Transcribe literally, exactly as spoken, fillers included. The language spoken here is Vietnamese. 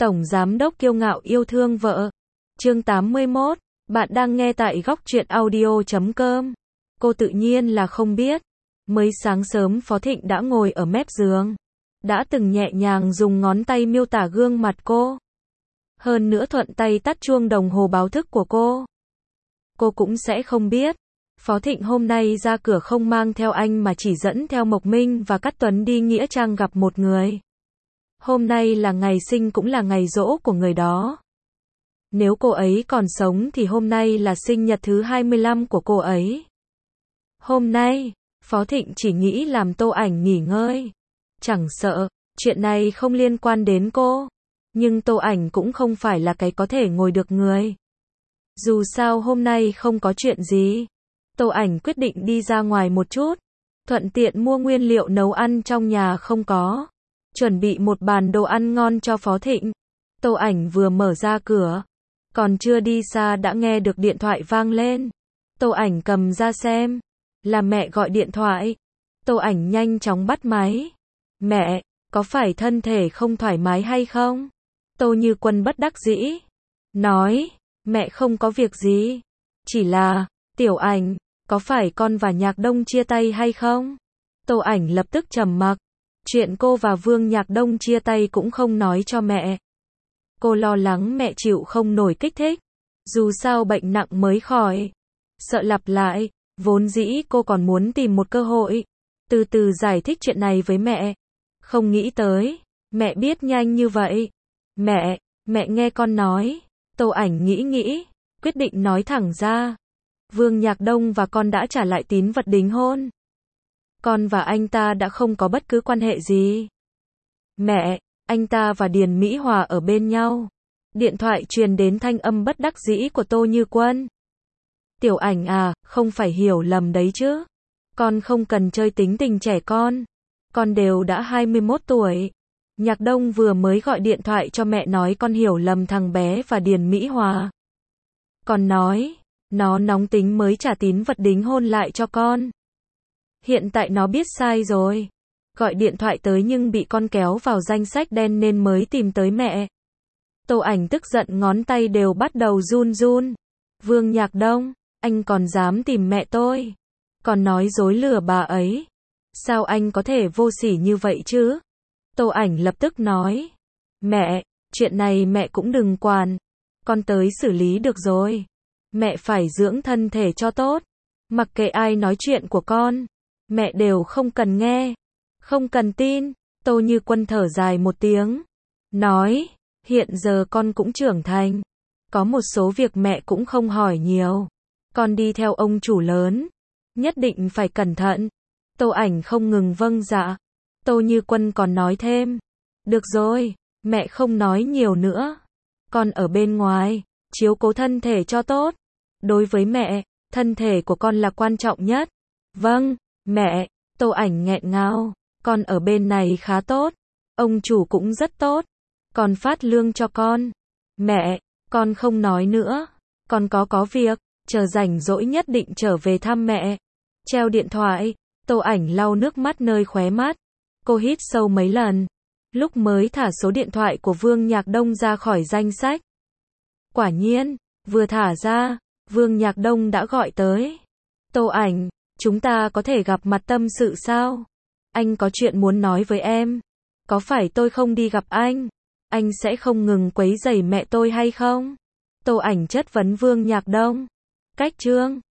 Tổng giám đốc kiêu ngạo yêu thương vợ. Chương tám mươi mốt, bạn đang nghe tại góc truyện audio chấm com. Cô tự nhiên là không biết. Mới sáng sớm Phó Thịnh đã ngồi ở mép giường. Đã từng nhẹ nhàng dùng ngón tay miêu tả gương mặt cô. Hơn nữa thuận tay tắt chuông đồng hồ báo thức của cô. Cô cũng sẽ không biết. Phó Thịnh hôm nay ra cửa không mang theo anh mà chỉ dẫn theo Mộc Minh và Cát Tuấn đi Nghĩa Trang gặp một người. Hôm nay là ngày sinh cũng là ngày giỗ của người đó. Nếu cô ấy còn sống thì hôm nay là sinh nhật thứ hai mươi lăm của cô ấy. Hôm nay, Phó Thịnh chỉ nghĩ làm Tô Ảnh nghỉ ngơi. Chẳng sợ, chuyện này không liên quan đến cô. Nhưng Tô Ảnh cũng không phải là cái có thể ngồi được người. Dù sao hôm nay không có chuyện gì. Tô Ảnh quyết định đi ra ngoài một chút. Thuận tiện mua nguyên liệu nấu ăn trong nhà không có. Chuẩn bị một bàn đồ ăn ngon cho Phó Thịnh. Tô Ảnh vừa mở ra cửa. Còn chưa đi xa đã nghe được điện thoại vang lên. Tô Ảnh cầm ra xem. Là mẹ gọi điện thoại. Tô Ảnh nhanh chóng bắt máy. Mẹ, có phải thân thể không thoải mái hay không? Tô Như Quân bất đắc dĩ. Nói, mẹ không có việc gì. Chỉ là, Tiểu Ảnh, có phải con và Nhạc Đông chia tay hay không? Tô Ảnh lập tức trầm mặc. Chuyện cô và Vương Nhạc Đông chia tay cũng không nói cho mẹ. Cô lo lắng mẹ chịu không nổi kích thích. Dù sao bệnh nặng mới khỏi. Sợ lặp lại, vốn dĩ cô còn muốn tìm một cơ hội. Từ từ giải thích chuyện này với mẹ. Không nghĩ tới, mẹ biết nhanh như vậy. Mẹ, mẹ nghe con nói. Tô Ảnh nghĩ nghĩ, quyết định nói thẳng ra. Vương Nhạc Đông và con đã trả lại tín vật đính hôn. Con và anh ta đã không có bất cứ quan hệ gì. Mẹ, anh ta và Điền Mỹ Hòa ở bên nhau. Điện thoại truyền đến thanh âm bất đắc dĩ của Tô Như Quân. Tiểu Ảnh à, không phải hiểu lầm đấy chứ. Con không cần chơi tính tình trẻ con. Con đều đã hai mươi mốt tuổi. Nhạc Đông vừa mới gọi điện thoại cho mẹ nói con hiểu lầm thằng bé và Điền Mỹ Hòa. Con nói, nó nóng tính mới trả tín vật đính hôn lại cho con. Hiện tại nó biết sai rồi. Gọi điện thoại tới nhưng bị con kéo vào danh sách đen nên mới tìm tới mẹ. Tô Ảnh tức giận ngón tay đều bắt đầu run run. Vương Nhạc Đông, anh còn dám tìm mẹ tôi. Còn nói dối lừa bà ấy. Sao anh có thể vô sỉ như vậy chứ? Tô Ảnh lập tức nói. Mẹ, chuyện này mẹ cũng đừng quản. Con tới xử lý được rồi. Mẹ phải dưỡng thân thể cho tốt. Mặc kệ ai nói chuyện của con. Mẹ đều không cần nghe. Không cần tin. Tô Như Quân thở dài một tiếng. Nói, hiện giờ con cũng trưởng thành. Có một số việc mẹ cũng không hỏi nhiều. Con đi theo ông chủ lớn. Nhất định phải cẩn thận. Tô Ảnh không ngừng vâng dạ. Tô Như Quân còn nói thêm. Được rồi, mẹ không nói nhiều nữa. Con ở bên ngoài, chiếu cố thân thể cho tốt. Đối với mẹ, thân thể của con là quan trọng nhất. Vâng, mẹ. Tô Ảnh nghẹn ngào. Con ở bên này khá tốt. Ông chủ cũng rất tốt. Còn phát lương cho con. Mẹ, con không nói nữa. Con có có việc. Chờ rảnh rỗi nhất định trở về thăm mẹ. Treo điện thoại. Tô Ảnh lau nước mắt nơi khóe mắt. Cô hít sâu mấy lần. Lúc mới thả số điện thoại của Vương Nhạc Đông ra khỏi danh sách. Quả nhiên, vừa thả ra, Vương Nhạc Đông đã gọi tới. Tô Ảnh, chúng ta có thể gặp mặt tâm sự sao? Anh có chuyện muốn nói với em. Có phải tôi không đi gặp anh? Anh sẽ không ngừng quấy rầy mẹ tôi hay không? Tô Ảnh chất vấn Vương Nhạc Đông. Cách chương